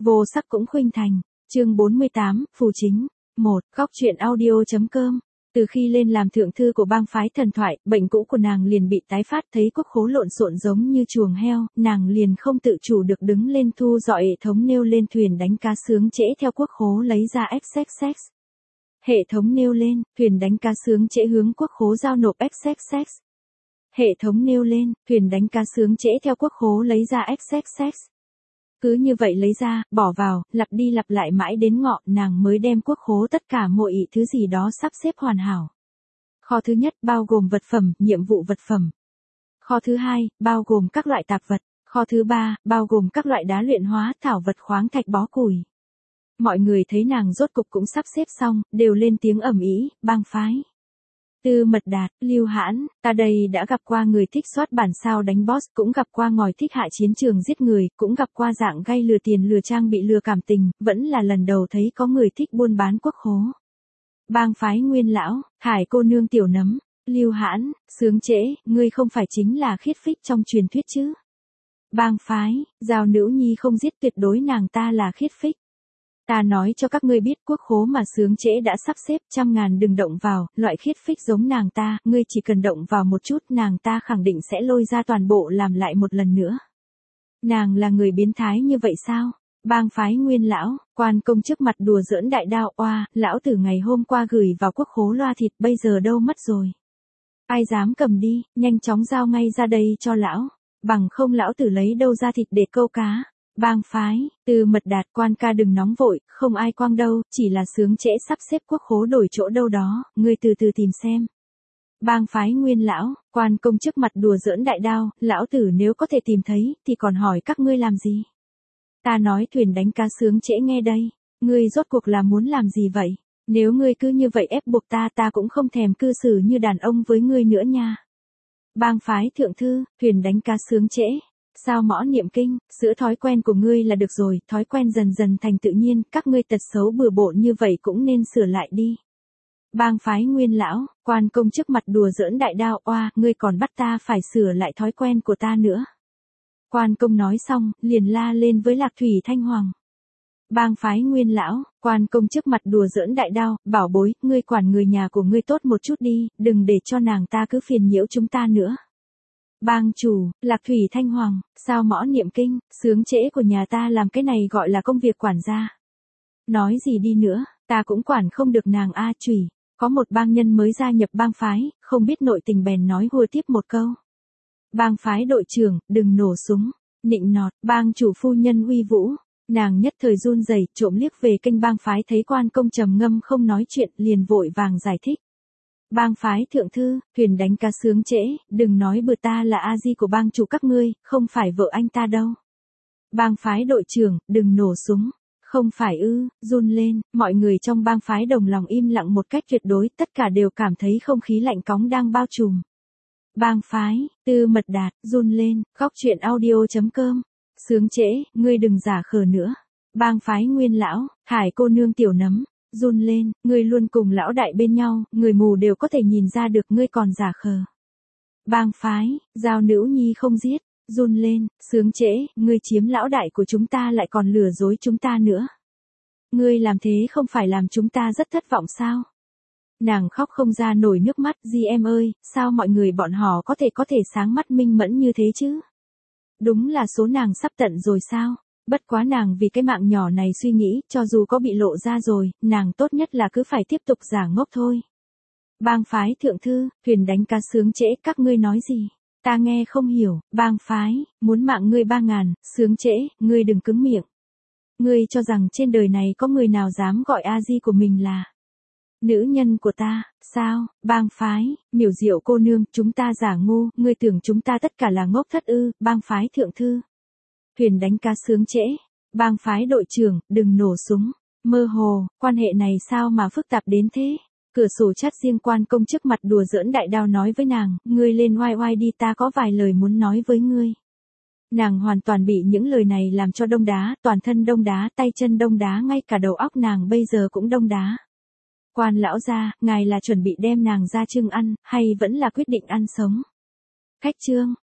Vô sắc cũng khuynh thành. Chương 48, phù chính. 1. Góc truyện audio.com. Từ khi lên làm thượng thư của bang phái thần thoại, bệnh cũ của nàng liền bị tái phát, thấy quốc khố lộn xộn giống như chuồng heo, nàng liền không tự chủ được đứng lên thu dọi hệ thống nêu lên thuyền đánh cá sướng trễ theo quốc khố lấy ra XXX. Hệ thống nêu lên, thuyền đánh cá sướng trễ hướng quốc khố giao nộp XXX. Hệ thống nêu lên, thuyền đánh cá sướng trễ theo quốc khố lấy ra XXX. Cứ như vậy lấy ra, bỏ vào, lặp đi lặp lại mãi đến ngọ, nàng mới đem quốc khố tất cả mọi thứ gì đó sắp xếp hoàn hảo. Kho thứ nhất bao gồm vật phẩm, nhiệm vụ vật phẩm. Kho thứ hai, bao gồm các loại tạp vật. Kho thứ ba, bao gồm các loại đá luyện hóa, thảo vật khoáng thạch bó củi. Mọi người thấy nàng rốt cục cũng sắp xếp xong, đều lên tiếng ầm ĩ, bang phái. Tư Mật Đạt, Lưu Hãn, ta đây đã gặp qua người thích soát bản sao đánh boss, cũng gặp qua ngòi thích hạ chiến trường giết người, cũng gặp qua dạng gay lừa tiền lừa trang bị lừa cảm tình, vẫn là lần đầu thấy có người thích buôn bán quốc khố. Bang phái Nguyên lão, Hải cô nương tiểu nấm, Lưu Hãn, sướng trễ, ngươi không phải chính là khiết phích trong truyền thuyết chứ? Bang phái, Giao Nữ Nhi không giết, tuyệt đối nàng ta là khiết phích. Ta nói cho các ngươi biết, quốc khố mà sướng trễ đã sắp xếp, 100.000 đừng động vào, loại khiết phích giống nàng ta, ngươi chỉ cần động vào một chút, nàng ta khẳng định sẽ lôi ra toàn bộ làm lại một lần nữa. Nàng là người biến thái như vậy sao? Bang phái Nguyên lão, Quan Công trước mặt đùa giỡn đại đao, oa, lão tử ngày hôm qua gửi vào quốc khố loa thịt, bây giờ đâu mất rồi? Ai dám cầm đi, nhanh chóng giao ngay ra đây cho lão, bằng không lão tử lấy đâu ra thịt để câu cá. Bang phái, Tư Mật Đạt, Quan ca đừng nóng vội, không ai quăng đâu, chỉ là sướng trễ sắp xếp quốc khố đổi chỗ đâu đó, ngươi từ từ tìm xem. Bang phái Nguyên lão, Quan Công trước mặt đùa giỡn đại đao, lão tử nếu có thể tìm thấy, thì còn hỏi các ngươi làm gì? Ta nói thuyền đánh cá sướng trễ nghe đây, ngươi rốt cuộc là muốn làm gì vậy? Nếu ngươi cứ như vậy ép buộc ta cũng không thèm cư xử như đàn ông với ngươi nữa nha. Bang phái Thượng thư, thuyền đánh cá sướng trễ. Sao mõ niệm kinh, sửa thói quen của ngươi là được rồi, thói quen dần dần thành tự nhiên, các ngươi tật xấu bừa bộn như vậy cũng nên sửa lại đi. Bang phái Nguyên lão, Quan Công trước mặt đùa giỡn đại đao, oa, ngươi còn bắt ta phải sửa lại thói quen của ta nữa. Quan Công nói xong, liền la lên với Lạc Thủy Thanh Hoàng. Bang phái Nguyên lão, Quan Công trước mặt đùa giỡn đại đao, bảo bối, ngươi quản người nhà của ngươi tốt một chút đi, đừng để cho nàng ta cứ phiền nhiễu chúng ta nữa. Bang chủ, Lạc Thủy Thanh Hoàng, sao mõ niệm kinh, sướng trễ của nhà ta làm cái này gọi là công việc quản gia. Nói gì đi nữa, ta cũng quản không được nàng a chủy. Có một bang nhân mới gia nhập bang phái, không biết nội tình bèn nói hùa tiếp một câu. Bang phái đội trưởng, đừng nổ súng, nịnh nọt, bang chủ phu nhân uy vũ. Nàng nhất thời run rẩy, trộm liếc về kênh bang phái thấy Quan Công trầm ngâm không nói chuyện, liền vội vàng giải thích. Bang phái Thượng thư, thuyền đánh cá sướng trễ, đừng nói bừa, ta là a di của bang chủ các ngươi, không phải vợ anh ta đâu. Bang phái đội trưởng, đừng nổ súng, không phải ư, run lên, mọi người trong bang phái đồng lòng im lặng một cách tuyệt đối, tất cả đều cảm thấy không khí lạnh cóng đang bao trùm. Bang phái, Tư Mật Đạt, run lên, góc truyện audio.com, sướng trễ, ngươi đừng giả khờ nữa. Bang phái Nguyên lão, Hải cô nương tiểu nấm. Run lên, ngươi luôn cùng lão đại bên nhau, người mù đều có thể nhìn ra được ngươi còn giả khờ. Bang phái, Giao Nữ Nhi không giết, run lên, sướng trễ, ngươi chiếm lão đại của chúng ta lại còn lừa dối chúng ta nữa. Ngươi làm thế không phải làm chúng ta rất thất vọng sao? Nàng khóc không ra nổi nước mắt, di em ơi, sao mọi người bọn họ có thể sáng mắt minh mẫn như thế chứ? Đúng là số nàng sắp tận rồi sao? Bất quá nàng vì cái mạng nhỏ này suy nghĩ, cho dù có bị lộ ra rồi, nàng tốt nhất là cứ phải tiếp tục giả ngốc thôi. Bang phái Thượng thư, thuyền đánh cá sướng trễ, các ngươi nói gì? Ta nghe không hiểu, bang phái, muốn mạng ngươi 3.000, sướng trễ, ngươi đừng cứng miệng. Ngươi cho rằng trên đời này có người nào dám gọi a di của mình là nữ nhân của ta, sao? Bang phái, Miểu Diệu cô nương, chúng ta giả ngu, ngươi tưởng chúng ta tất cả là ngốc thất ư? Bang phái Thượng thư, thuyền đánh cá sướng trễ, bang phái đội trưởng, đừng nổ súng. Mơ hồ, quan hệ này sao mà phức tạp đến thế? Cửa sổ chat riêng Quan Công trước mặt đùa giỡn đại đao nói với nàng, ngươi lên oai oai đi, ta có vài lời muốn nói với ngươi. Nàng hoàn toàn bị những lời này làm cho đông đá, toàn thân đông đá, tay chân đông đá, ngay cả đầu óc nàng bây giờ cũng đông đá. Quan lão gia, ngài là chuẩn bị đem nàng ra chưng ăn, hay vẫn là quyết định ăn sống? Khách trương,